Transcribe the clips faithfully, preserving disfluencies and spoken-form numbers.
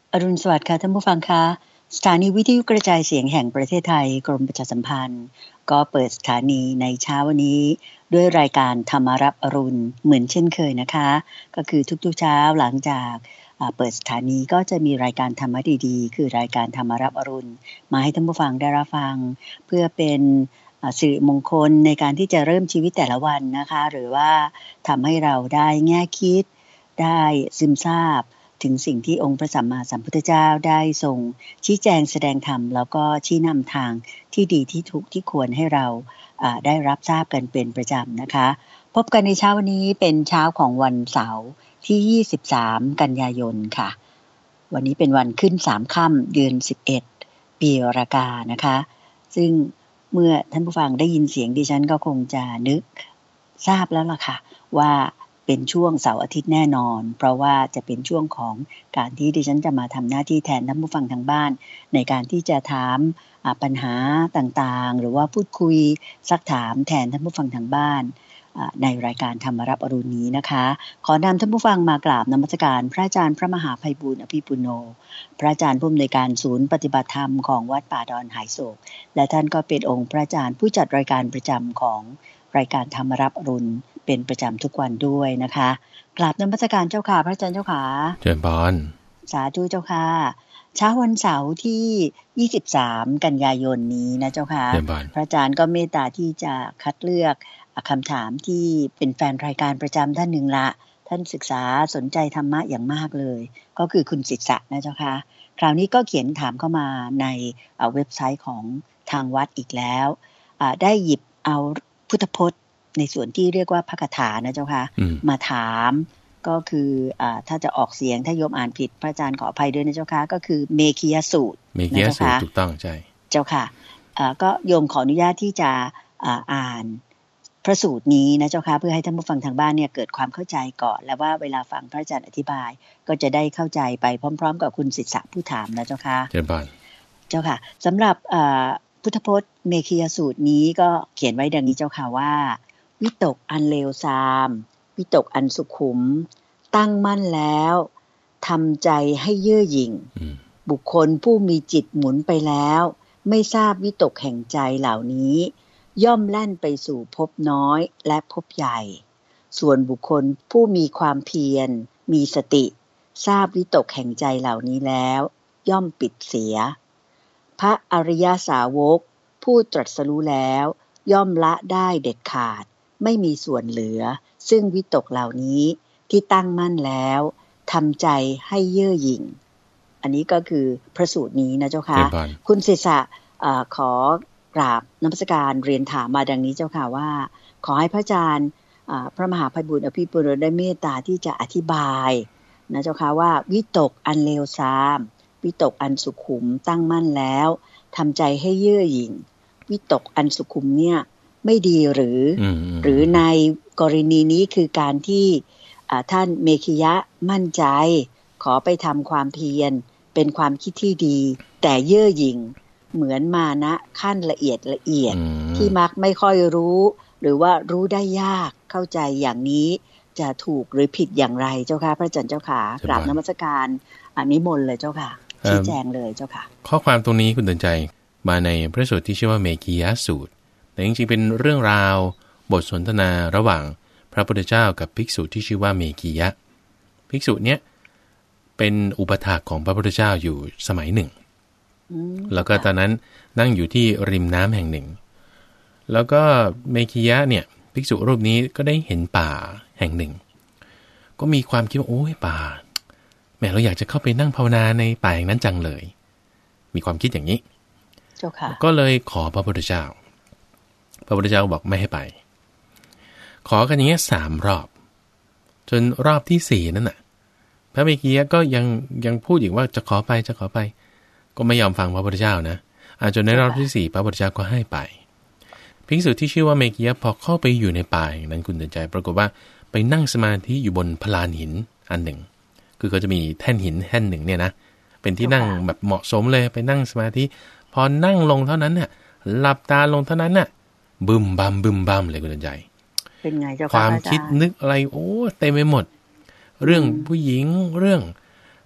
อรุณสวัสดิ์ค่ะท่านผู้ฟังคะสถานีวิทยุกระจายเสียงแห่งประเทศไทยกรมประชาสัมพันธ์ก็เปิดสถานีในเช้าวันนี้ด้วยรายการธรรมรับอรุณเหมือนเช่นเคยนะคะก็คือทุกๆเช้าหลังจากเปิดสถานีก็จะมีรายการธรรมะดีๆคือรายการธรรมรับอรุณมาให้ท่านผู้ฟังได้รับฟังเพื่อเป็นสิริมงคลในการที่จะเริ่มชีวิตแต่ละวันนะคะหรือว่าทำให้เราได้แง่คิดได้ซึมซาบถึงสิ่งที่องค์พระสัมมาสัมพุทธเจ้าได้ทรงชี้แจงแสดงธรรมแล้วก็ชี้นำทางที่ดีที่ถูกที่ควรให้เราได้รับทราบกันเป็นประจำนะคะพบกันในเช้าวันนี้เป็นเช้าของวันเสาร์ที่ยี่สิบสามกันยายนค่ะวันนี้เป็นวันขึ้นสามค่ำเดือนสิบเอ็ดปีรากานะคะซึ่งเมื่อท่านผู้ฟังได้ยินเสียงดิฉันก็คงจะนึกทราบแล้วล่ะค่ะว่าเป็นช่วงเสาร์อาทิตย์แน่นอนเพราะว่าจะเป็นช่วงของการที่ดิฉันจะมาทำหน้าที่แทนท่านผู้ฟังทางบ้านในการที่จะถามปัญหาต่างๆหรือว่าพูดคุยซักถามแทนท่านผู้ฟังทางบ้านในรายการธรรมรับอรุณนี้นะคะขอนำท่านผู้ฟังมากราบนมัสการพระอาจารย์พระมหาไพบูลย์อภิปุโนพระอาจารย์ผู้อำนวยการศูนย์ปฏิบัติธรรมของวัดป่าดอนหายโศกและท่านก็เป็นองค์พระอาจารย์ผู้จัดรายการประจำของรายการธรรมรับอรุณเป็นประจำทุกวันด้วยนะคะกราบนมัสการเจ้าค่ะพระอาจารย์เจ้าค่ะเชิญพรสาธุเจ้าค่ะเช้าวันเสาร์ที่ยี่สิบสามกันยายนนี้นะเจ้าค่ะพระอาจารย์ก็เมตตาที่จะคัดเลือกคำถามที่เป็นแฟนรายการประจำท่านหนึ่งละท่านศึกษาสนใจธรรมะอย่างมากเลยก็คือคุณศิษย์นะเจ้าค่ะคราวนี้ก็เขียนถามเข้ามาในเว็บไซต์ของทางวัดอีกแล้วได้หยิบเอาพุทธพจน์ในส่วนที่เรียกว่าพระคาถานะเจ้าค่ะมาถามก็คืออ่าถ้าจะออกเสียงถ้าโยมอ่านผิดพระอาจารย์ขออภัยด้วยนะเจ้าค่ะก็คือเมขียสูตรเมขียสูตรถูกต้องใช่เจ้าค่ะอ่าก็โยมขออนุญาตที่จะอ่าอ่านพระสูตรนี้นะเจ้าค่ะเพื่อให้ท่านผู้ฟังทางบ้านเนี่ยเกิดความเข้าใจก่อนแล้วว่าเวลาฟังพระอาจารย์อธิบายก็จะได้เข้าใจไปพร้อมๆกับคุณศิษย์ผู้ถามนะเจ้าค่ะเชิญพรเจ้าค่ะสำหรับอ่าพุทธพจน์เมขียสูตรนี้ก็เขียนไว้ดังนี้เจ้าค่ะว่าวิตกอันเลวทรามวิตกอันสุขุมตั้งมั่นแล้วทำใจให้เย่อหยิ่งบุคคลผู้มีจิตหมุนไปแล้วไม่ทราบวิตกแห่งใจเหล่านี้ย่อมแล่นไปสู่ภพน้อยและภพใหญ่ส่วนบุคคลผู้มีความเพียรมีสติทราบวิตกแห่งใจเหล่านี้แล้วย่อมปิดเสียพระอริยสาวกผู้ตรัสรู้แล้วย่อมละได้เด็ดขาดไม่มีส่วนเหลือซึ่งวิตกเหล่านี้ที่ตั้งมั่นแล้วทำใจให้เย่อหยิ่งอันนี้ก็คือพระสูตรนี้นะเจ้าค่ะคุณศิษย์ขอกราบนมัสการเรียนถามมาดังนี้เจ้าค่ะว่าขอให้พระอาจารย์พระมหาไพบูลย์อภิปุโนได้เมตตาที่จะอธิบายนะเจ้าค่ะว่าวิตกอันเลวทรามวิตกอันสุขุมตั้งมั่นแล้วทำใจให้เย่อหยิ่งวิตกอันสุขุมเนี่ยไม่ดีหรือหรือในกรณีนี้คือการที่ท่านเมขียะมั่นใจขอไปทำความเพียรเป็นความคิดที่ดีแต่เย่อหยิ่งเหมือนมานะขั้นละเอียดละเอียดที่มักไม่ค่อยรู้หรือว่ารู้ได้ยากเข้าใจอย่างนี้จะถูกหรือผิดอย่างไรเจ้าค่ะพระอาจารย์เจ้าค่ะกราบนมัสการอนิมนต์เลยเจ้าค่ะชี้แจงเลยเจ้าค่ะข้อความตรงนี้คุณเตือนใจมาในพระสูตรที่ชื่อว่าเมขียสูตรแต่จริงๆเป็นเรื่องราวบทสนทนาระหว่างพระพุทธเจ้ากับภิกษุที่ชื่อว่าเมขียะภิกษุเนี้ยเป็นอุปถากของพระพุทธเจ้าอยู่สมัยหนึ่งแล้วก็ตอนนั้นนั่งอยู่ที่ริมน้ำแห่งหนึ่งแล้วก็เมขียะเนี่ยภิกษุรูปนี้ก็ได้เห็นป่าแห่งหนึ่งก็มีความคิดว่าโอ้ยป่าแม่เราอยากจะเข้าไปนั่งภาวนาในป่าอย่างนั้นจังเลยมีความคิดอย่างนี้ก็เลยขอพระพุทธเจ้าพระพุทธเจ้าบอกไม่ให้ไปขอกันอย่างเงี้ยสามรอบจนรอบที่สี่นั่นน่ะพระเมขียะก็ยังยังพูดอีกว่าจะขอไปจะขอไปก็ไม่ยอมฟังพระพุทธเจ้านะจนในรอบที่สี่พระพุทธเจ้าก็ให้ไปภิกษุที่ชื่อว่าเมขียะพอเข้าไปอยู่ในป่าอย่างนั้นคุณเตือนใจปรากฏว่าไปนั่งสมาธิอยู่บนพลานหินอันหนึ่งคือเขาจะมีแท่นหินแท่นหนึ่งเนี่ยนะเป็นที่นั่งแบบเหมาะสมเลยไปนั่งสมาธิพอนั่งลงเท่านั้นน่ะหลับตาลงเท่านั้นน่ะบึมบัมบึมบัมเลยคุณเตือนใจเป็นไงเจ้าค่ะความคิดนึกอะไรโอ้เต็มไปหมดเรื่องผู้หญิงเรื่อง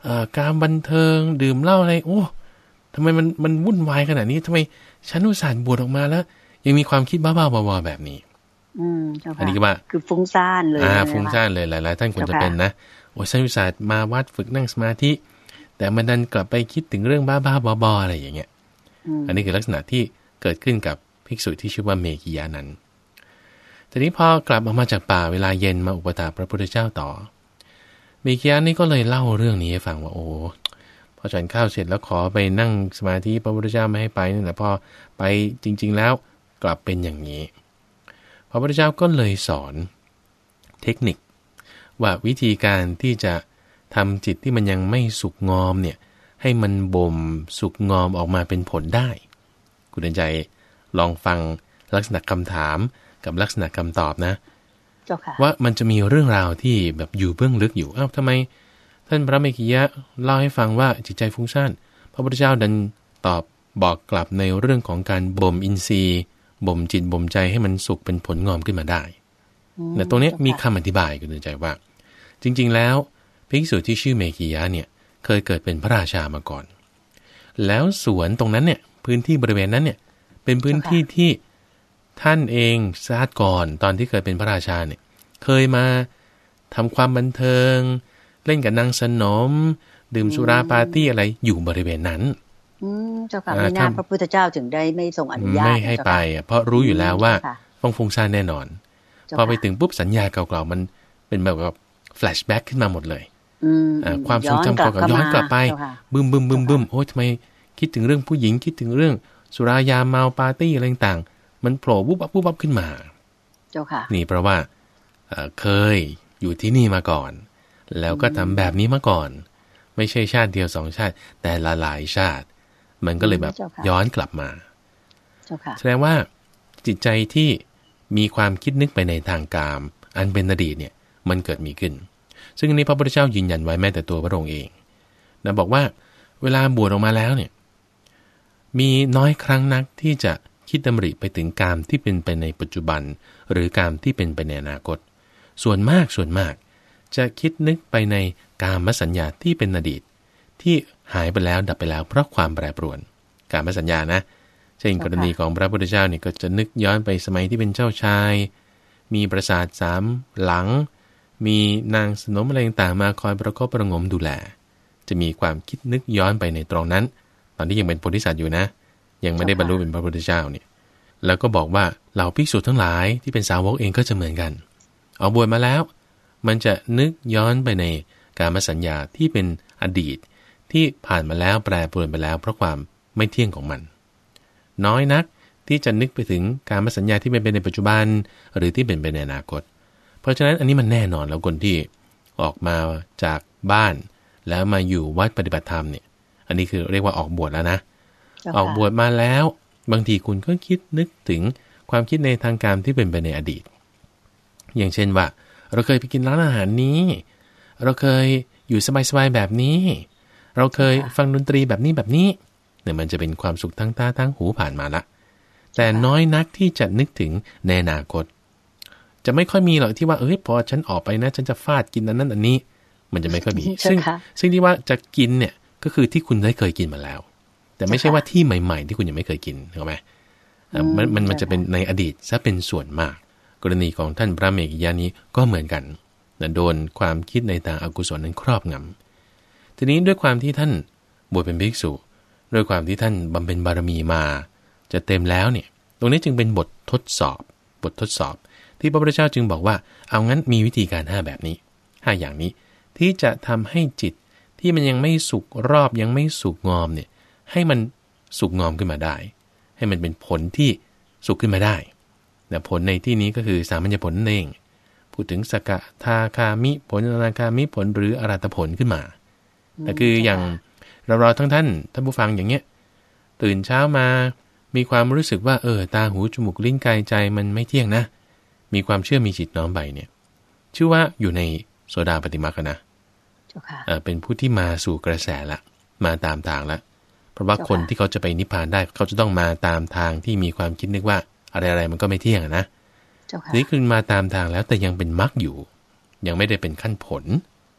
เอ่อการบันเทิงดื่มเหล้าอะไรโอ้ทำไมมันมันวุ่นวายขนาดนี้ทำไมฉันอุตส่าห์บวชออกมาแล้วยังมีความคิดบ้าๆบอๆแบบนี้อืมเจ้าค่ะอันนี้ก็ว่าคือฟุ้งซ่านเลยอ่าฟุ้งซ่านเลยหลายๆท่านควรจะเป็นนะโอ้ฉันอุตส่าห์มาวัดฝึกนั่งสมาธิแต่มันดันกลับไปคิดถึงเรื่องบ้าๆบอๆอะไรอย่างเงี้ยอันนี้คือลักษณะที่เกิดขึ้นกับภิกษุที่ชื่อว่าเมขิยานั้นทีนี้พอกลับออกมาจากป่าเวลาเย็นมาอุปถากพระพุทธเจ้าต่อเมขิยานี่ก็เลยเล่าเรื่องนี้ให้ฟังว่าโอ้พอฉันข้าวเสร็จแล้วขอไปนั่งสมาธิพระพุทธเจ้าไม่ให้ไปนี่แหละพอไปจริงๆแล้วกลับเป็นอย่างนี้พระพุทธเจ้าก็เลยสอนเทคนิคว่าวิธีการที่จะทำจิตที่มันยังไม่สุกงอมเนี่ยให้มันบ่มสุกงอมออกมาเป็นผลได้คุณเดินใจลองฟังลักษณะคำถามกับลักษณะคำตอบนะว่ามันจะมีเรื่องราวที่แบบอยู่เบื้องลึกอยู่อ้าวทำไมท่านพระเมขิยะเล่าให้ฟังว่าจิตใจฟุ้งซ่านพระพุทธเจ้าดันตอบบอกกลับในเรื่องของการบ่มอินทรีย์บ่มจิตบ่มใจให้มันสุกเป็นผลงอมขึ้นมาได้แต่ตรงนี้มีคำอธิบายคุณเดินใจว่าจริงๆแล้วภิกษุที่ชื่อเมขิยะเนี่ยเคยเกิดเป็นพระราชามาก่อนแล้วสวนตรงนั้นเนี่ยพื้นที่บริเวณนั้นเนี่ยเป็นพื้นที่ที่ท่านเองชาติก่อนตอนที่เคยเป็นพระราชาเนี่ยเคยมาทำความบันเทิงเล่นกับนางสนมดื่มสุราปาร์ตี้อะไรอยู่บริเวณนั้นอืมเจ้าค่ะไม่น่าพระพุทธเจ้าถึงได้ไม่ทรงอนุญาตไม่ให้ไปเพราะรู้อยู่แล้วว่าฟงฟงซ่านแน่นอนพอไปถึงปุ๊บสัญญาเก่าๆมันเป็นแบบแบบแฟลชแบ็กขึ้นมาหมดเลยความทรงจำเก่าๆย้อนกลับไปบึ้มบึ้มบึ้มบึ้มโอ้ยทำไมคิดถึงเรื่องผู้หญิงคิดถึงเรื่องสุรายาเมาปาร์ตี้อะไรต่างๆมันโผล่ปุ๊บปั๊บปุ๊บปั๊บขึ้นมาเจ้าค่ะนี่เพราะว่าเคยอยู่ที่นี่มาก่อนแล้วก็ทำแบบนี้มาก่อนไม่ใช่ชาติเดียวสองชาติแต่ละหลายชาติมันก็เลยแบบย้อนกลับมาแสดงว่าจิตใจที่มีความคิดนึกไปในทางกามอันเป็นอดีตเนี่ยมันเกิดมีขึ้นซึ่งอันนี้พระพุทธเจ้ายืนยันไว้แม้แต่ตัวพระองค์เองนะบอกว่าเวลาบวชออกมาแล้วเนี่ยมีน้อยครั้งนักที่จะคิดดำริไปถึงกามที่เป็นไปในปัจจุบันหรือกามที่เป็นไปในอนาคตส่วนมากส่วนมากจะคิดนึกไปในกามสัญญาที่เป็นอดีตที่หายไปแล้วดับไปแล้วเพราะความแปรปรวนกามสัญญานะเช่นกรณีของพระพุทธเจ้าเนี่ยก็จะนึกย้อนไปสมัยที่เป็นเจ้าชายมีปราสาทสามหลังมีนางสนมอะไรต่างๆมาคอยประคบประงมดูแลจะมีความคิดนึกย้อนไปในตรงนั้นตอนที่ยังเป็นโพธิสัตว์อยู่นะยังไม่ได้บรรลุเป็นพระพุทธเจ้าเนี่ยแล้วก็บอกว่าเหล่าภิกษุทั้งหลายที่เป็นสาวกเองก็จะเหมือนกันเอาบวชมาแล้วมันจะนึกย้อนไปในกามสัญญาที่เป็นอดีตที่ผ่านมาแล้วแปรปรวนไปแล้วเพราะความไม่เที่ยงของมันน้อยนักที่จะนึกไปถึงกามสัญญาที่เป็นไปในปัจจุบันหรือที่เป็นไปในอนาคตเพราะฉะนั้นอันนี้มันแน่นอนแล้วคนที่ออกมาจากบ้านแล้วมาอยู่วัดปฏิบัติธรรมเนี่ยอันนี้คือเรียกว่าออกบวชแล้วนะออกบวชมาแล้วบางทีคุณก็คิดนึกถึงความคิดในทางการที่เป็นไปในอดีตอย่างเช่นว่าเราเคยไปกินร้านอาหารนี้เราเคยอยู่สบายๆแบบนี้เราเคยฟังดนตรีแบบนี้แบบนี้เนี่ยมันจะเป็นความสุขทั้งตาทั้งหูผ่านมาละแต่น้อยนักที่จะนึกถึงในอนาคตจะไม่ค่อยมีหรอกที่ว่าเอ้ยพอฉันออกไปนะฉันจะฟาดกินนั้นนั้นอันนี้มันจะไม่ค่อยมีซึ่งซึ่งที่ว่าจะกินเนี่ยก็คือที่คุณได้เคยกินมาแล้วแต่ไม่ใช่ว่าที่ใหม่ๆที่คุณยังไม่เคยกินถูกไหมมันมันมันจะเป็นในอดีตซะเป็นส่วนมากกรณีของท่านพระเมขิยานี้ก็เหมือนกันโดนความคิดในทางอกุศลนั้นครอบงำทีนี้ด้วยความที่ท่านบวชเป็นภิกษุด้วยความที่ท่านบำเพ็ญบารมีมาจะเต็มแล้วเนี่ยตรงนี้จึงเป็นบททดสอบบททดสอบที่พระพุทธเจ้าจึงบอกว่าเอางั้นมีวิธีการห้าแบบนี้ห้าอย่างนี้ที่จะทำให้จิตที่มันยังไม่สุกรอบยังไม่สุกงอมเนี่ยให้มันสุกงอมขึ้นมาได้ให้มันเป็นผลที่สุกขึ้นมาได้แต่ผลในที่นี้ก็คือสามัญญผลนั่นเองพูดถึงสกทาคามิผลอนาคามิผลหรืออรหัตผลขึ้นมาแต่คืออย่างเราๆทั้งท่านท่านผู้ฟังอย่างเงี้ยตื่นเช้ามามีความรู้สึกว่าเออตาหูจมูกลิ้นกายใจมันไม่เที่ยงนะมีความเชื่อมีจิตน้อมไปเนี่ยชื่อว่าอยู่ในโสดาปัตติมรรคนะเออเป็นผู้ที่มาสู่กระแสละมาตามทางละเพราะว่าคนที่เขาจะไปนิพพานได้เขาจะต้องมาตามทางที่มีความคิดนึกว่าอะไรๆมันก็ไม่เที่ยงนะนี่คือมาตามทางแล้วแต่ยังเป็นมรรคอยู่ยังไม่ได้เป็นขั้นผล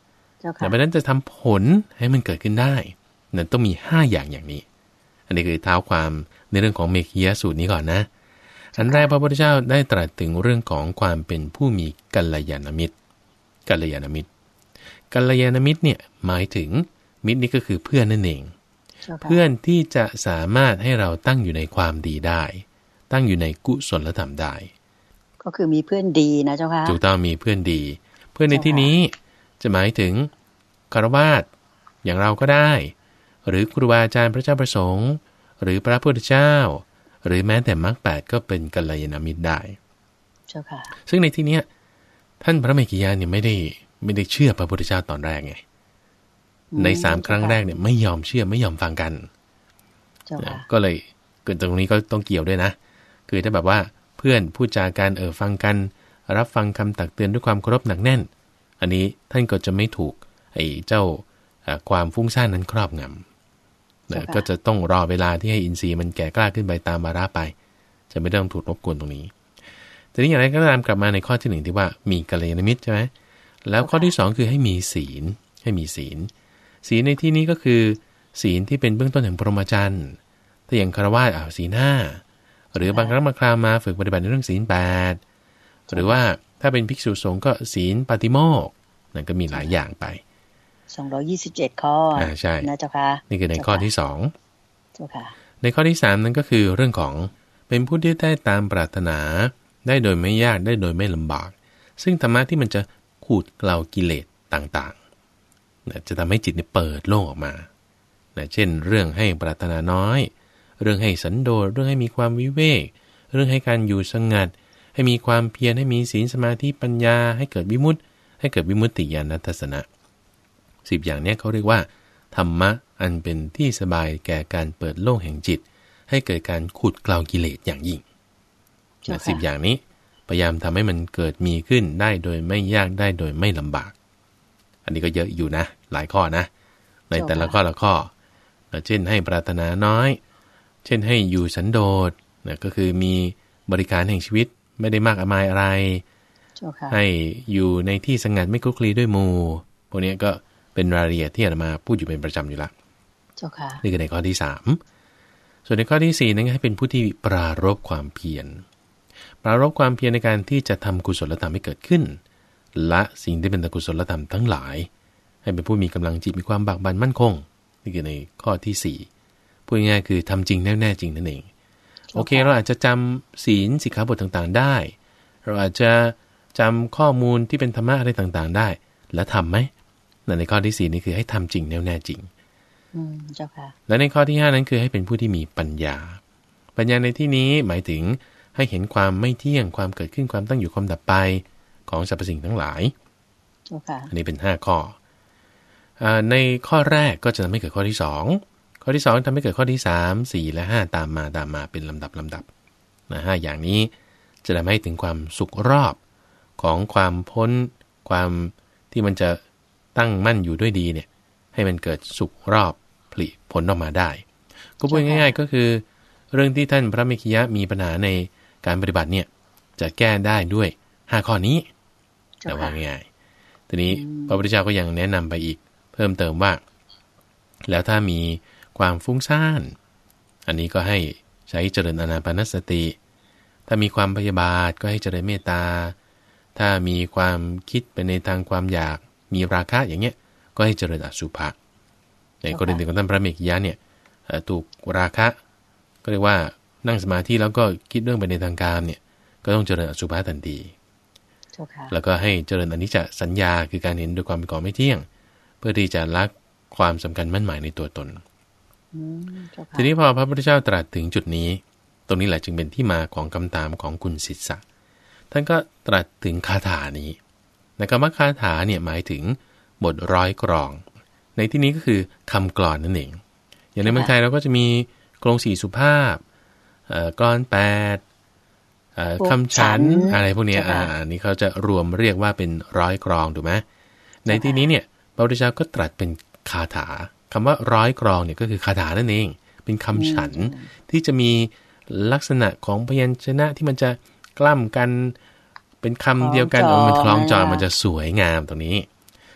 แต่เพราะนั้นจะทำผลให้มันเกิดขึ้นได้นั้นต้องมีห้าอย่างอย่างนี้อันนี้คือเท้าความในเรื่องของเมขียสูตรนี้ก่อนนะอันแรกพระพุทธเจ้าได้ตรัสถึงเรื่องของความเป็นผู้มีกัลยาณมิตรกัลยาณมิตรกัลยาณมิตรเนี่ยหมายถึงมิตรนี่ก็คือเพื่อนนั่นเองเพื่อนที่จะสามารถให้เราตั้งอยู่ในความดีได้ตั้งอยู่ในกุศลธรรมได้ก็คือมีเพื่อนดีนะเจ้าค่ะถูกต้องมีเพื่อนดีเพื่อนในที่นี้จะหมายถึงฆราวาสอย่างเราก็ได้หรือครูบาอาจารย์พระเจ้าประสงค์หรือพระพุทธเจ้าหรือแม้แต่มรรคแปดก็เป็นกัลยาณมิตรได้เจ้าค่ะซึ่งในที่นี้ท่านพระเมขียะเนี่ยไม่ได้ไม่ได้เชื่อพระพุทธเจ้าตอนแรกไงในสามครั้งแรกเนี่ยไม่ยอมเชื่อไม่ยอมฟังกันก็เลยเกิดตรงนี้ก็ต้องเกี่ยวด้วยนะคือถ้าแบบว่าเพื่อนพูดจากันเออฟังกันรับฟังคำตักเตือนด้วยความเคารพหนักแน่นอันนี้ท่านก็จะไม่ถูกไอ้เจ้าความฟุ้งซ่านนั้นครอบงำนะก็จะต้องรอเวลาที่ให้อินทรีย์มันแก่กล้าขึ้นไปตามวาระไปจะไม่ต้องถูกรบกวนตรงนี้แต่นี้อย่างไรก็ตามกลับมาในข้อที่หนึ่งที่ว่ามีกัลยาณมิตรใช่ไหมแล้วข้อที่สองคือให้มีศีลให้มีศีลศีลในที่นี้ก็คือศีลที่เป็นเบื้องต้นแห่งพรหมจรรย์ถ้าอย่างฆราวาสอ่าศีลห้าหรือบางครั้งบางคราวมาฝึกปฏิบัติในเรื่องศีลแปดหรือว่าถ้าเป็นภิกษุสงฆ์ก็ศีลปาติโมกข์นั่นก็มีหลายอย่างไปสองร้อยยี่สิบเจ็ดข้ออ่าใช่นะเจ้าค่ะนี่คือในข้อที่สองเจ้าค่ะในข้อที่สามนั้นก็คือเรื่องของเป็นผู้ที่ได้ตามปรารถนาได้โดยไม่ยากได้โดยไม่ลำบากซึ่งธรรมะที่มันจะขูดเกลากิเลสต่างๆนะจะทำให้จิตเนี่ยเปิดโล่งออกมานะเช่นเรื่องให้ปรารถนาน้อยเรื่องให้สันโดษเรื่องให้มีความวิเวกเรื่องให้การอยู่สงัดให้มีความเพียรให้มีศีลสมาธิปัญญาให้เกิดวิมุตติให้เกิดวิมุตติญาณทัศนะสิบอย่างนี้เขาเรียกว่าธรรมะอันเป็นที่สบายแก่การเปิดโล่งแห่งจิตให้เกิดการขุดเกลากิเลสอย่างยิ่งสิบอย่างนี้พยายามทำให้มันเกิดมีขึ้นได้โดยไม่ยากได้โดยไม่ลำบากอันนี้ก็เยอะอยู่นะหลายข้อนะในแต่ละข้อละข้อเช่นให้ปรารถนาน้อยเช่นให้อยู่สันโดษนะก็คือมีบริการแห่งชีวิตไม่ได้มากมายอะไรให้อยู่ในที่สงัดไม่คลุกคลีด้วยหมู่พวกนี้ก็เป็นรายละเอียดที่อาตมาพูดอยู่เป็นประจำอยู่ละนี่คือในข้อที่สามส่วนในข้อที่สี่นั้นให้เป็นผู้ที่ปรารภความเพียรปรารภความเพียรในการที่จะทำกุศลธรรมให้เกิดขึ้นละสิ่งที่เป็นอกุศลธรรมทั้งหลายให้เป็นผู้มีกำลังจิตมีความบากบั่นมั่นคงนี่คือในข้อที่สี่พูดง่ายๆคือทำจริงแน่ๆจริงนั่นเองโอเคเราอาจจะจำศีลสิกขาบทต่างๆได้เราอาจจะจำข้อมูลที่เป็นธรรมะอะไรต่างๆได้แล้วทำไหมในข้อที่สี่นี่คือให้ทำจริงแน่ๆจริงอืมเจ้าค่ะและในข้อที่ห้านั้นคือให้เป็นผู้ที่มีปัญญาปัญญาในที่นี้หมายถึงให้เห็นความไม่เที่ยงความเกิดขึ้นความตั้งอยู่ความดับไปของสรรพสิ่งทั้งหลายเจ้าค่ะอันนี้เป็นห้าข้อในข้อแรกก็จะทำให้เกิดข้อที่สองข้อที่สองทำให้เกิดข้อที่สาม สี่และห้าตามมาตามมาเป็นลำดับลำดับนะห้าอย่างนี้จะทำให้ถึงความสุขรอบของความพ้นความที่มันจะตั้งมั่นอยู่ด้วยดีเนี่ยให้มันเกิดสุขรอบผลิผลออกมาได้ก็พูดง่ายๆก็คือเรื่องที่ท่านพระเมขียะมีปัญหาในการปฏิบัติเนี่ยจะแก้ได้ด้วยห้าข้อนี้แต่ว่าง่ายๆทีนี้พระพุทธเจ้าก็ยังแนะนำไปอีกเพิ่มเติมว่าแล้วถ้ามีความฟุ้งซ่านอันนี้ก็ให้ใช้เจริญอานาปานสติถ้ามีความพยาบาทก็ให้เจริญเมตตาถ้ามีความคิดไปในทางความอยากมีราคะอย่างเงี้ยก็ให้เจริญอสุภะในกรณีของท่านพระเมขียะเนี่ยถูกราคะก็เรียกว่านั่งสมาธิแล้วก็คิดเรื่องไปในทางการเนี่ยก็ต้องเจริญอสุภะทันทีแล้วก็ให้เจริญอนิจจสัญญาคือการเห็นโดยความเป็นของไม่เที่ยงเพื่อที่จะละความสำคัญมั่นหมายในตัวตนทีนี้พอพระพุทธเจ้าตรัสถึงจุดนี้ตรงนี้แหละจึงเป็นที่มาของคำถามของคุณศิษย์ศักดิ์ท่านก็ตรัสถึงคาถานี้ในคำว่าคาถาเนี่ยหมายถึงบทร้อยกรองในที่นี้ก็คือคำกลอนนั่นเองอย่างในเมืองไทยเราก็จะมีกลองสี่สุภาพกลอนแปดคำฉันอะไรพวกนี้อ่านี่เขาจะรวมเรียกว่าเป็นร้อยกรองถูกไหมในที่นี้เนี่ยพระพุทธเจ้าก็ตรัสเป็นคาถาคำว่าร้อยกรองเนี่ยก็คือคาถานั่นเองเป็นคำฉันที่จะมีลักษณะของพยัญชนะที่มันจะกล้ำกันเป็นคำเดียวกันมันคล้องจองมันจะสวยงามตรงนี้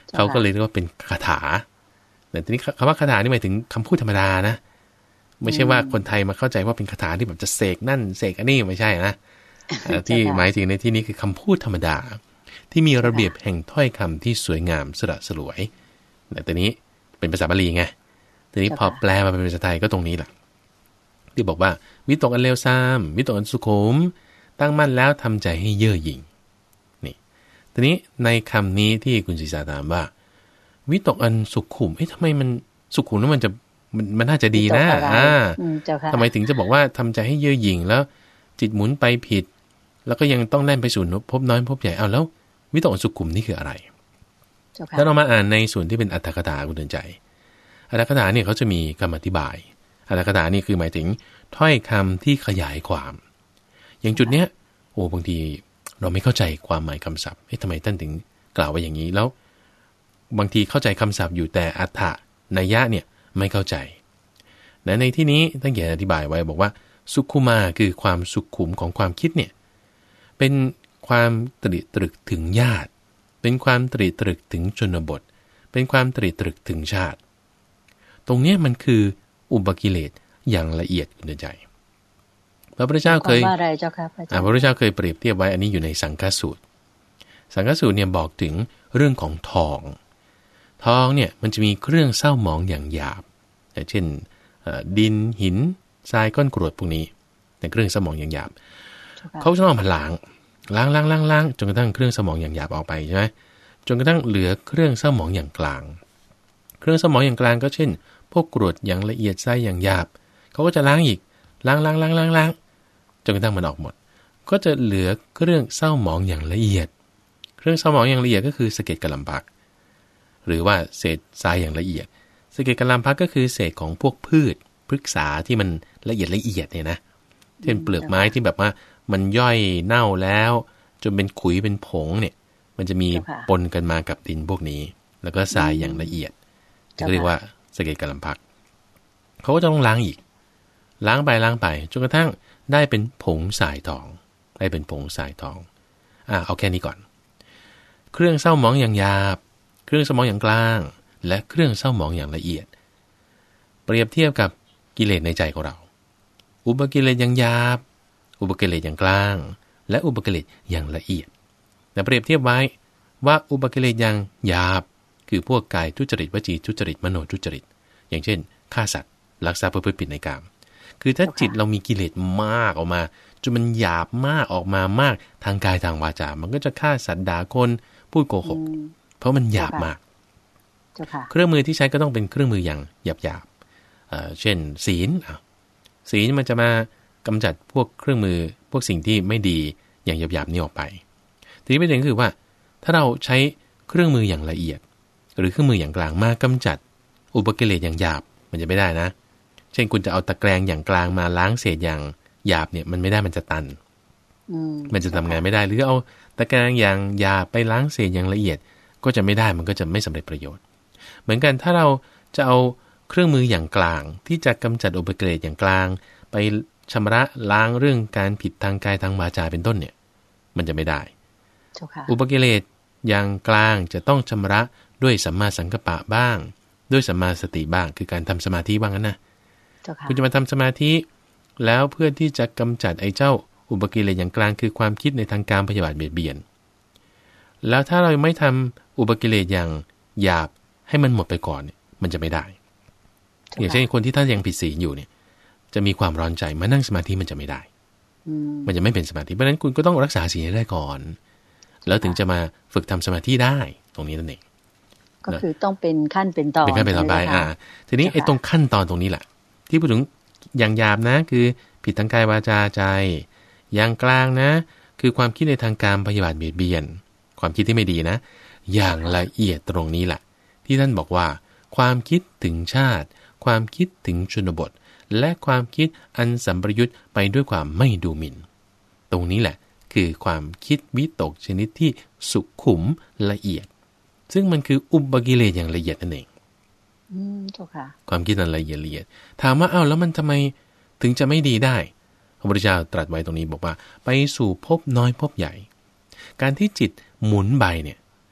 เขาก็เลยเรียกว่าเป็นคาถาแต่ทีนี้คำว่าคาถานี่หมายถึงคำพูดธรรมดานะไม่ใช่ว่าคนไทยมาเข้าใจว่าเป็นคาถาที่แบบจะเสกนั่นเสกอันนี้ไม่ใช่นะที่หมายถึงในที่นี้คือคำพูดธรรมดาที่มีระเบียบแห่งถ้อยคำที่สวยงามสระสลวยแต่ตอนนี้เป็นภาษาบาลีไงทีนี้พอแปลมาเป็นภาษาไทยก็ตรงนี้แหละที่บอกว่าวิตกอันเลวทรามวิตกอันสุขุมตั้งมั่นแล้วทำใจให้เย่อหยิ่งนี่ทีนี้ในคำนี้ที่คุณศิษาถามว่าวิตกอันสุขุมเอ๊ะทำไมมันสุขุมแล้วมันจะมันมันน่าจะดีนะอ่าทำไมถึงจะบอกว่าทำใจให้เย่อหยิ่งแล้วจิตหมุนไปผิดแล้วก็ยังต้องแล่นไปสู่ภพน้อยภพใหญ่เอาแล้ววิตกอันสุขุมนี่คืออะไรถ้าเรามาอ่านในส่วนที่เป็นอรรถกถาคุณเดินใจอรรถกถาเนี่ยเขาจะมีคำอธิบายอรรถกถานี่คือหมายถึงถ้อยคำที่ขยายความอย่างจุดเนี้ยโอ้บางทีเราไม่เข้าใจความหมายคำศัพท์เอ๊ะทำไมท่านถึงกล่าวไว้อย่างนี้แล้วบางทีเข้าใจคำศัพท์อยู่แต่อรรถนัยยะเนี่ยไม่เข้าใจและในที่นี้ท่านเขียนอธิบายไว้บอกว่าสุขุมาคือความสุขุมของความคิดเนี่ยเป็นความตรีตรึกถึงญาติเป็นความตรีตรึกถึงชนบทเป็นความตรีตรึกถึงชาติตรงนี้มันคืออุปกิเลสอย่างละเอียดคุณใจพระพุทธเจ้าเคยว่าอะไรเจ้าค่ะพระอาจารย์พระพุทธเจ้าเคยเปรียบเทียบไว้อันนี้อยู่ในสังฆสูตรสังฆสูตรเนี่ยบอกถึงเรื่องของทองทองเนี่ยมันจะมีเครื่องเศร้าหมองอย่างหยาบเช่นดินหินทรายก้อนกรวดพวกนี้ในเครื่องเศร้าหมองอย่างหยาบเขาจะต้องมาล้างล้างล้างล้างล้างจนกระทั่งเครื่องเศร้าหมองอย่างหยาบออกไปใช่ไหมจนกระทั่งเหลือเครื่องเศร้าหมองอย่างกลางเครื่องเศร้าหมองอย่างกลางก็เช่นพวกกรวดอย่างละเอียดทรายอย่างหยาบเขาก็จะล้างอีกล้างล้างล้างล้างล้างจนกระทั่งมันออกหมดก็จะเหลือเครื่องเศร้าหมองอย่างละเอียดเครื่องเศร้าหมองอย่างละเอียดก็คือสะเก็ดกะหล่ำพักหรือว่าเศษทรายอย่างละเอียดสะเก็ดกะหล่ำพักก็คือเศษของพวกพืชพฤกษาที่มันละเอียดละเอียดเนี่ยนะเช่นเปลือกไม้ที่แบบว่ามันย่อยเน่าแล้วจนเป็นขุยเป็นผงเนี่ยมันจะมีปนกันมากับดินพวกนี้แล้วก็ทรายอย่างละเอียดจะเรียกว่าสะเก็ดกะหล่ำพักเขาก็จะต้องล้างอีกล้างไปล้างไปจนกระทั่งได้เป็นผงทรายทองได้เป็นผงทรายทองอ่ะเอาแค่นี้ก่อนเครื่องเศร้าหมองอย่างหยาบเครื่องเศร้าหมองอย่างกลางและเครื่องเศร้าหมองอย่างละเอียดเปรียบเทียบกับกิเลสในใจของเราอุปกิเลสอย่างหยาบอุปกิเลสอย่างกลางและอุปกิเลสอย่างละเอียดแต่เปรียบเทียบไว้ว่าอุปกิเลสอย่างหยาบคือพวกกายทุจริตวจีทุจริตมโนทุจริตอย่างเช่นฆ่าสัตว์ลักทรัพย์ประพฤติผิดในกามคือถ้าจิตเรามีกิเลสมากออกมาจนมันหยาบมากออกมามากทางกายทางวาจามันก็จะฆ่าสัตว์ด่าคนพูดโกหกเพราะมันหยาบมากเครื่องมือที่ใช้ก็ต้องเป็นเครื่องมืออย่างหยาบหยาบเช่นศีลศีลมันจะมากำจัดพวกเครื่องมือพวกสิ่งที่ไม่ดีอย่างหยาบหยาบนี้ออกไปทีนี้ประเด็นก็คือว่าถ้าเราใช้เครื่องมืออย่างละเอียดหรือเครื่องมืออย่างกลางมากำจัดอุปกิเลสอย่างหยาบมันจะไม่ได้นะเช่นคุณจะเอาตะแกรงอย่างกลางมาล้างเศษอย่างหยาบเนี่ยมันไม่ได้มันจะตันมันจะทำงานไม่ได้หรือเอาตะแกรงอย่างหยาบไปล้างเศษอย่างละเอียดก็จะไม่ได้มันก็จะไม่สำเร็จประโยชน์เหมือนกันถ้าเราจะเอาเครื่องมืออย่างกลางที่จะกำจัดอุปกิเลสอย่างกลางไปชำระล้างเรื่องการผิดทางกายทางวาจาเป็นต้นเนี่ยมันจะไม่ได้อุปกิเลสอย่างกลางจะต้องชำระด้วยสัมมาสังกัปปะบ้างด้วยสัมมาสติบ้างคือการทำสมาธิบ้างนะคุณจะมาทำสมาธิแล้วเพื่อที่จะกำจัดไอ้เจ้าอุปกิเลสอย่างกลางคือความคิดในทางการพยาบาทเบียดเบียนแล้วถ้าเราไม่ทำอุปกิเลสอย่างหยาบให้มันหมดไปก่อนเนี่ยมันจะไม่ได้อย่างเช่นคนที่ท่านยังผิดศีลอยู่เนี่ยจะมีความร้อนใจมานั่งสมาธิมันจะไม่ได้มันจะไม่เป็นสมาธิเพราะฉะนั้นคุณก็ต้องรักษาศีลให้ได้ก่อนแล้วถึงจะมาฝึกทำสมาธิได้ตรงนี้นั่นเองก็คือต้องเป็นขั้นเป็นตอนเป็นขั้นเป็นตอนไปอ่าทีนี้ไอ้ตรงขั้นตอนตรงนี้แหละที่พูดถึงอย่างหยาบนะคือผิดทางกายวาจาใจอย่างกลางนะคือความคิดในทางการพยาบาทเบียดเบียนความคิดที่ไม่ดีนะอย่างละเอียดตรงนี้แหละที่ท่านบอกว่าความคิดถึงชาติความคิดถึงชนบทและความคิดอันสัมปยุตไปด้วยความไม่ดูหมิ่นตรงนี้แหละคือความคิดวิตกชนิดที่สุขุมละเอียดซึ่งมันคืออุปกิเลสอย่างละเอียดนั่นเองอืมถูกค่ะความคิดอันละเอียดละเอียดถามว่าอ้าวแล้วมันทำไมถึงจะไม่ดีได้พระพุทธเจ้าตรัสไว้ตรงนี้บอกว่าไปสู่ภพน้อยภพใหญ่การที่จิตหมุนไปเนี่ย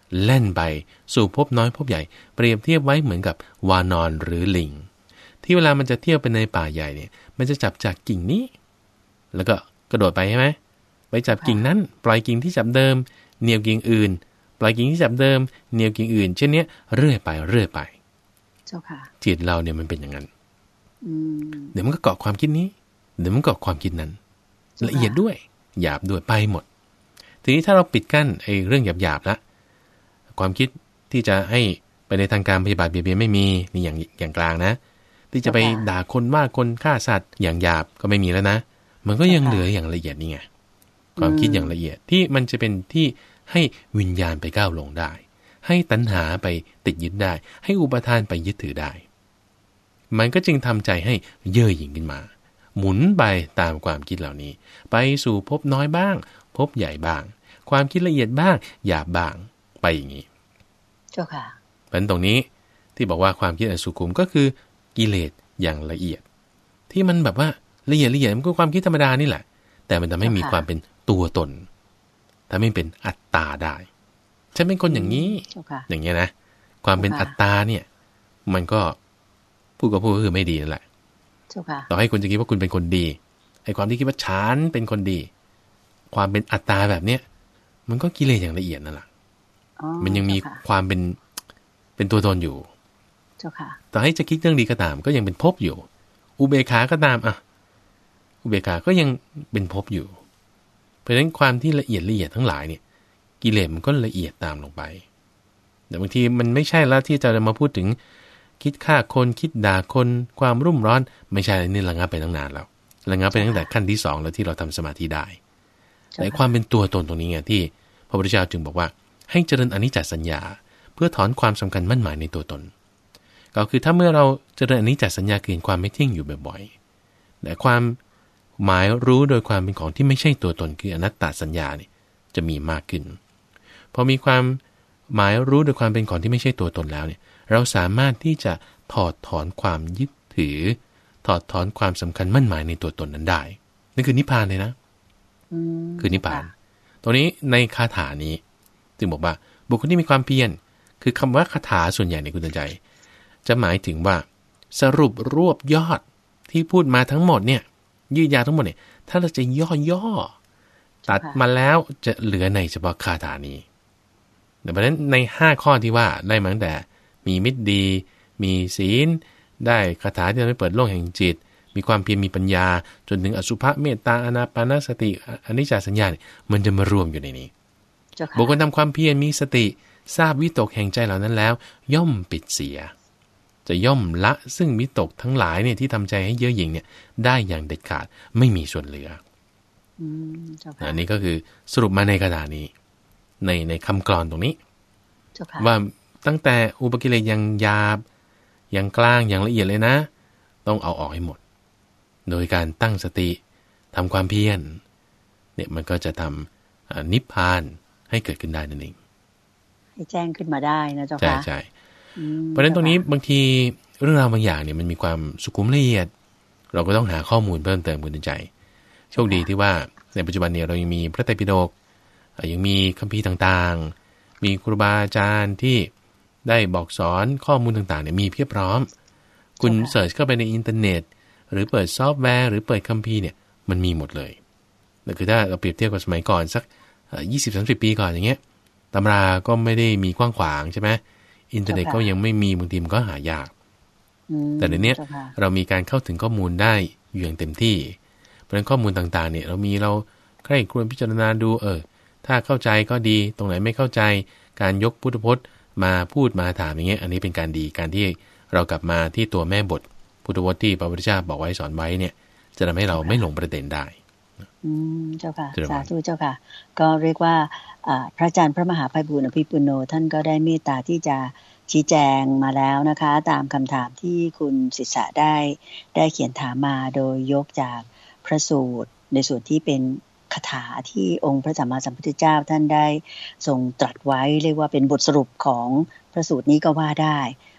แล่นไปสู่ภพน้อยภพใหญ่เปรียบเทียบไว้เหมือนกับวานอนหรือลิงที่เวลามันจะเที่ยวไปในป่าใหญ่เนี่ยมันจะจับจากกิ่งนี้แล้วก็กระโดดไปใช่ไหมไปจับกิ่งนั้นปล่อยกิ่งที่จับเดิมเหนี่ยวกิ่งอื่นปล่อยกิ่งที่จับเดิมเหนี่ยวกิ่งอื่นเช่นนี้เรื่อยไปเรื่อยไปเจ้าค่ะจิตเราเนี่ยมันเป็นอย่างนั้นเดี๋ยวมันก็เกาะความคิดนี้เดี๋ยวมันเกาะความคิดนั้นละเอียดด้วยหยาบด้วยไปหมดทีนี้ถ้าเราปิดกั้นไอ้เรื่องหยาบๆละความคิดที่จะให้ไปในทางการพยาบาทเบียดเบียนไม่มีนี่อย่างอย่างกลางนะที่จะไปด่าคนว่าคนฆ่าสัตว์อย่างหยาบก็ไม่มีแล้วนะมันก็ยังเหลืออย่างละเอียดนี่ไงความคิดอย่างละเอียดที่มันจะเป็นที่ให้วิญญาณไปก้าวลงได้ให้ตัณหาไปติดยึดได้ให้อุปทานไปยึดถือได้มันก็จึงทำใจให้เย่อหยิ่งขึ้นมาหมุนไปตามความคิดเหล่านี้ไปสู่ภพน้อยบ้างภพใหญ่บ้างความคิดละเอียดบ้างหยาบบ้างไปอย่างนี้เจ้าค่ะเพราะฉะนั้นตรงนี้ที่บอกว่าความคิดอันสุขุมก็คือกิเลสอย่างละเอียดที่มันแบบว่าละเอียดละเอียดมันก็ความคิดธรรมดานี่แหละแต่มันทำให้มีความเป็นตัวตนทำให้เป็นอัตตาได้ฉันเป็นคนอย่างนี้อย่างเงี้ยนะความเป็นอัตตาเนี่ยมันก็พูดก็พูดก็คือไม่ดีนั่นแหละต่อให้คุณจะคิดว่าคุณเป็นคนดีไอ้ความที่คิดว่าฉันเป็นคนดีความเป็นอัตตาแบบเนี้ยมันก็กิเลสอย่างละเอียดนั่นแหละมันยังมีความเป็นเป็นตัวตนอยู่ต่อให้จะคิดเรื่องดีก็ตามก็ยังเป็นภพอยู่อุเบกขาก็ตามอ่ะอุเบกขาก็ยังเป็นภพอยู่เพราะฉะนั้นความที่ละเอียดละเอียดทั้งหลายเนี่ยกิเลสมันก็ละเอียดตามลงไปแต่บางทีมันไม่ใช่แล้วที่จะมาพูดถึงคิดฆ่าคนคิดด่าคนความรุ่มร้อนไม่ใช่นี่ระงับไปตั้งนานแล้วระงับไปตั้งแต่ขั้นที่สองแล้วที่เราทำสมาธิได้แต่ความเป็นตัวตนตรงนี้ไงที่พระพุทธเจ้าจึงบอกว่าให้เจริญอนิจจสัญญาเพื่อถอนความสำคัญมั่นหมายในตัวตนก็คือถ้าเมื่อเราเจริญอนิจจสัญญาคือเห็นความไม่เที่ยงอยู่บ่อยๆแต่ความหมายรู้โดยความเป็นของที่ไม่ใช่ตัวตนคืออนัตตสัญญาเนี่ยจะมีมากขึ้นพอมีความหมายรู้โดยความเป็นของที่ไม่ใช่ตัวตนแล้วเนี่ยเราสามารถที่จะถอดถอนความยึดถือถอดถอนความสำคัญมั่นหมายในตัวตนนั้นได้นั่นคือนิพพานเลยนะคือนิพพานตรงนี้ในคาถานี้จึงบอกว่าบุคคลที่มีความเพียรคือคำว่าคาถาส่วนใหญ่ในคุณใจจะหมายถึงว่าสรุปรวบยอดที่พูดมาทั้งหมดเนี่ยยืดยาวทั้งหมดเนี่ยถ้าเราจะย่อย่อตัดมาแล้วจะเหลือในเฉพาะคาถานี้เพราะฉะนั้นในห้าข้อที่ว่าได้มาตั้งแต่มีมิตรดีมีศีลได้คาถาที่ทำให้เปิดโลกแห่งจิตมีความเพียรมีปัญญาจนถึงอสุภะเมตตาอานาปานสติอนิจจสัญญาเนี่ยมันจะมารวมอยู่ในนี้บุคคลทำความเพียรมีสติทราบวิตกแห่งใจเหล่านั้นแล้วย่อมปิดเสียจะย่อมละซึ่งวิตกทั้งหลายเนี่ยที่ทำใจให้เย่อหยิ่งเนี่ยได้อย่างเด็ดขาดไม่มีส่วนเหลืออันนี้ก็คือสรุปมาในคาถานี้ในในคำกลอนตรงนี้ว่าตั้งแต่อุปกิเลสอย่างหยาบอย่างกลางอย่างละเอียดเลยนะต้องเอาออกให้หมดโดยการตั้งสติทำความเพียรเนี่ยมันก็จะทำนิพพานให้เกิดขึ้นได้นั่นเองให้แจ้งขึ้นมาได้นะเจ้าค่ะใช่ใช่เพราะฉะนั้นตรงนี้บางทีเรื่องราวบางอย่างเนี่ยมันมีความสุขุมละเอียดเราก็ต้องหาข้อมูลเพิ่มเติมคุณใจโชคดีที่ว่าในปัจจุบันเนี่ยเรายังมีพระไตรปิฎกยังมีคัมภีร์ต่างๆมีครูบาอาจารย์ที่ได้บอกสอนข้อมูลต่างๆเนี่ยมีเพียบพร้อมคุณเสิร์ชเข้าไปในอินเทอร์เน็ตหรือเปิดซอฟต์แวร์หรือเปิดคัมภีร์เนี่ยมันมีหมดเลยนั่นคือถ้าเราเปรียบเทียบกับสมัยก่อนสัก ยี่สิบถึงสามสิบ ปีก่อนอย่างเงี้ยตำราก็ไม่ได้มีกว้างขวางใช่ไหมอินเทอร์เน็ตก็ยังไม่มีบางทีมันก็หายากแต่เดี๋ยวนี้เรามีการเข้าถึงข้อมูลได้อย่างเต็มที่เพราะฉะนั้นข้อมูลต่างๆเนี่ยเรามีเราใคร่ครวญพิจารณาดูเออถ้าเข้าใจก็ดีตรงไหนไม่เข้าใจการยกพุทธพจน์มาพูดมาถามอย่างเงี้ยอันนี้เป็นการดีการที่เรากลับมาที่ตัวแม่บทพุทธพจน์ที่พระพุทธเจ้าบอกไว้สอนไว้เนี่ยจะทำให้เราไม่หลงประเด็นได้อืมเจ้าค่ะสาธุเจ้าค่ะก็เรียกว่าพระอาจารย์พระมหาไพบูลย์อภิปุโนท่านก็ได้เมตตาที่จะชี้แจงมาแล้วนะคะตามคำถามที่คุณศิษะได้ได้เขียนถามมาโดยยกจากพระสูตรในส่วนที่เป็นคาถาที่องค์พระสัมมาสัมพุทธเจ้าท่านได้ทรงตรัสไว้เรียกว่าเป็นบทสรุปของพระสูตรนี้ก็ว่าได้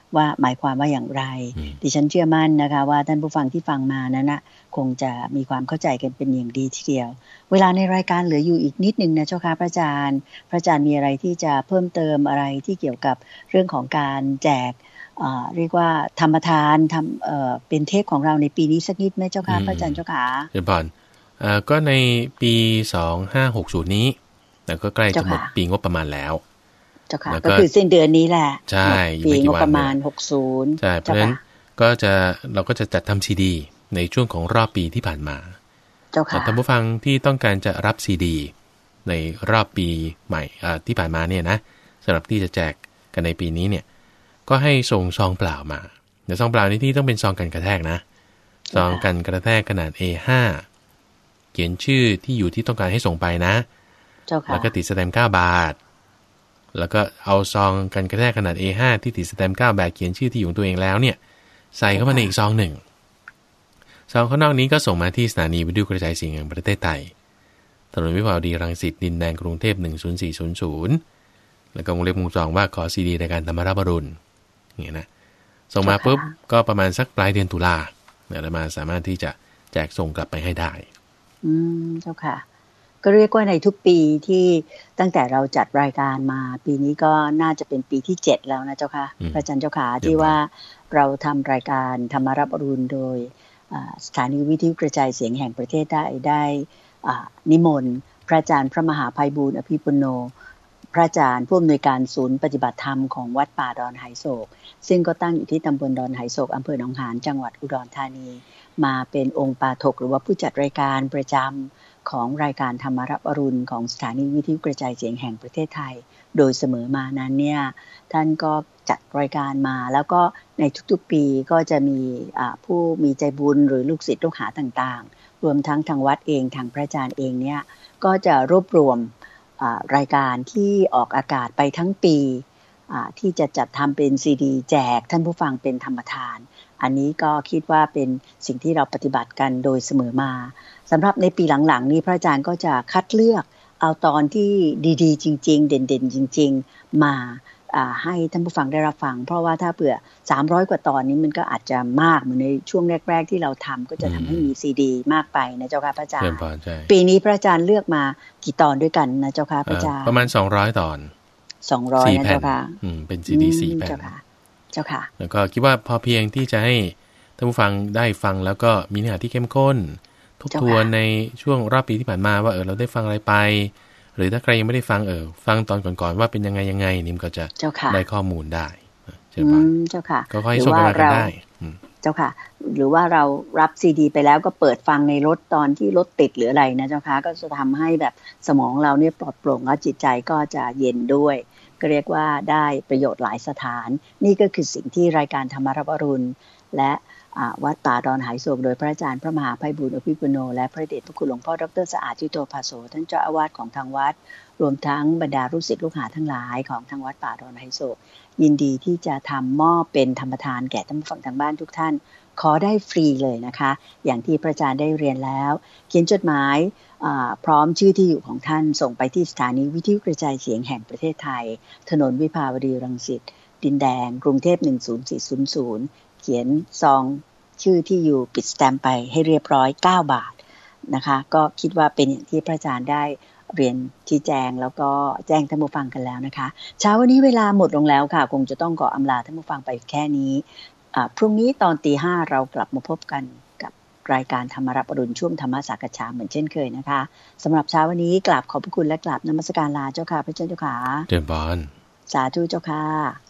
ว่าหมายความว่าอย่างไรดิฉันเชื่อมั่นนะคะว่าท่านผู้ฟังที่ฟังมานั้นนะคงจะมีความเข้าใจกันเป็นอย่างดีทีเดียวเวลาในรายการเหลืออยู่อีกนิดนึงนะเจ้าค่ะพระอาจารย์พระอาจารย์มีอะไรที่จะเพิ่มเติมอะไรที่เกี่ยวกับเรื่องของการแจกเรียกว่าธรรมทานทำเอ่อเป็นเทปของเราในปีนี้สักนิดไหมเจ้าค่ะพระอาจารย์เจ้าค่ะเชิญพรเอ่อก็ในปีสองพันห้าร้อยหกสิบนี้แล้วก็ใกล้จะหมดปีงบประมาณแล้วเจ้าค่ะก็คือสิ้นเดือนนี้แหละใช่ปีงบประมาณหกสิบใช่เพราะฉะนั้นก็จะเราก็จะจัดทำซีดีในช่วงของรอบปีที่ผ่านมาเจ้าค่ะท่านผู้ฟังที่ต้องการจะรับซีดีในรอบปีใหม่ที่ผ่านมาเนี่ยนะสำหรับที่จะแจกกันในปีนี้เนี่ยก็ให้ส่งซองเปล่ามาแต่ซองเปล่านี้ที่ต้องเป็นซองกันกระแทกนะซองกันกระแทกขนาด เอ ห้า เขียนชื่อที่อยู่ที่ต้องการให้ส่งไปนะแล้วก็ติดสแตมป์เก้าบาทแล้วก็เอาซองกันกระแทกขนาด เอ ห้า ที่ติดสแตมป์เก้าบาทเขียนชื่อที่อยู่ตัวเองแล้วเนี่ยใส่เข้ามาในอีกซองหนึ่งซองข้างนอกนี้ก็ส่งมาที่สถานีวิทยุกระจายเสียงแห่งประเทศไทยถนนวิภาวดีรังสิตดินแดงกรุงเทพหนึ่งศูนย์สี่ศูนย์ศูนย์แล้วก็วงเล็บวงจองว่าขอซีดีในการธรรมรับอรุณอย่างเงี้ยนะส่งมาปุ๊บก็ประมาณสักปลายเดือนตุลาเนี่ยเรามาสามารถที่จะแจกส่งกลับไปให้ได้อืมเจ้าค่ะก็เรียกว่าในทุกปีที่ตั้งแต่เราจัดรายการมาปีนี้ก็น่าจะเป็นปีที่เจ็ดแล้วนะเจ้าค่ะพระอาจารย์เจ้าค่ะที่ว่าเราทำรายการธรรมรับอรุณโดยสถานีวิทยุกระจายเสียงแห่งประเทศได้ได้นิมนต์พระอาจารย์พระมหาไพบูลย์อภิปุณโญพระอาจารย์ผู้อำนวยการศูนย์ปฏิบัติธรรมของวัดป่าดอนไหโศกซึ่งก็ตั้งอยู่ที่ตำบลดอนไหโศกอำเภอหนองหานจังหวัดอุดรธานีมาเป็นองค์ปาฐกหรือว่าผู้จัดรายการประจำของรายการธรรมรับอรุณของสถานีวิทยุกระจายเสียงแห่งประเทศไทยโดยเสมอมานั้นเนี่ยท่านก็จัดรายการมาแล้วก็ในทุกๆปีก็จะมีผู้มีใจบุญหรือลูกศิษย์ลูกหาต่างๆรวมทั้งทางวัดเองทางพระอาจารย์เองเนี่ยก็จะรวบรวมรายการที่ออกอากาศไปทั้งปีที่จะจัดทำเป็นซีดีแจกท่านผู้ฟังเป็นธรรมทานอันนี้ก็คิดว่าเป็นสิ่งที่เราปฏิบัติกันโดยเสมอมาสำหรับในปีหลังๆนี้พระอาจารย์ก็จะคัดเลือกเอาตอนที่ดีๆจริงๆเด่นๆจริงๆมาให้ท่านผู้ฟังได้รับฟังเพราะว่าถ้าเผื่อสามร้อยกว่าตอนนี้มันก็อาจจะมากเหมือนในช่วงแรกๆที่เราทำก็จะทำให้มีซีดีมากไปนะเจ้าค่ะพระอาจารย์ปีนี้พระอาจารย์เลือกมากี่ตอนด้วยกันนะเจ้าค่ะพระอาจารย์ประมาณสองร้อยตอนสองร้อยนะเจ้าค่ะอืมเป็นซีดีสี่แผ่นเจ้าค่ะเจ้าค่ะแล้วก็คิดว่าพอเพียงที่จะให้ท่านผู้ฟังได้ฟังแล้วก็มีเนื้อหาที่เข้มข้นทบทวนในช่วงรอบปีที่ผ่านมาว่าเออเราได้ฟังอะไรไปหรือถ้าใครยังไม่ได้ฟังเออฟังตอนก่อนๆว่าเป็นยังไงยังไงนี่มันก็จะได้ข้อมูลได้ใช่ไหมเจ้าค่ะก็ค่อยส่งกันมาได้เจ้าค่ะหรือว่าเรารับซีดีไปแล้วก็เปิดฟังในรถตอนที่รถติดหรืออะไรนะเจ้าค่ะก็จะทำให้แบบสมองเราเนี่ยปลอดโปร่งแล้วจิตใจก็จะเย็นด้วยก็เรียกว่าได้ประโยชน์หลายสถานนี่ก็คือสิ่งที่รายการธรรมรับอรุณและวัดป่าดอนไหโศกโดยพระอาจารย์พระมหาไพบูลย์อภิปุณโญและพระเดชพระคุณหลวงพ่อดร.สะอาดจิโตภาโสท่านเจ้าอาวาสของทางวัดรวมทั้งบรรดาลูกศิษย์ลูกหาทั้งหลายของทางวัดป่าดอนไหโศกยินดีที่จะทำมอบเป็นธรรมทานแก่ท่านผู้ฟังทางบ้านทุกท่านขอได้ฟรีเลยนะคะอย่างที่พระอาจารย์ได้เรียนแล้วเขียนจดหมายพร้อมชื่อที่อยู่ของท่านส่งไปที่สถานีวิทยุกระจายเสียงแห่งประเทศไทยถนนวิภาวดีรังสิตดินแดงกรุงเทพหนึ่งศูนย์สี่ศูนย์ศูนย์เขียนซองชื่อที่อยู่ปิดสแตมป์ไปให้เรียบร้อยเก้าบาทนะคะก็คิดว่าเป็นอย่างที่พระอาจารย์ได้เรียนชี้แจงแล้วก็แจ้งท่านผู้ฟังกันแล้วนะคะเช้าวันนี้เวลาหมดลงแล้วค่ะคงจะต้องขออำลาท่านผู้ฟังไปแค่นี้พรุ่งนี้ตอนตีห้าเรากลับมาพบกันกับรายการธรรมรับอรุณช่วงธรรมสักษาเหมือนเช่นเคยนะคะสำหรับเช้าวันนี้กราบขอบพระคุณและกราบนมัสการลาเจ้าค่ะพระเจ้าเจ้าค่ะเจริญพรสาธุเจ้าค่ะ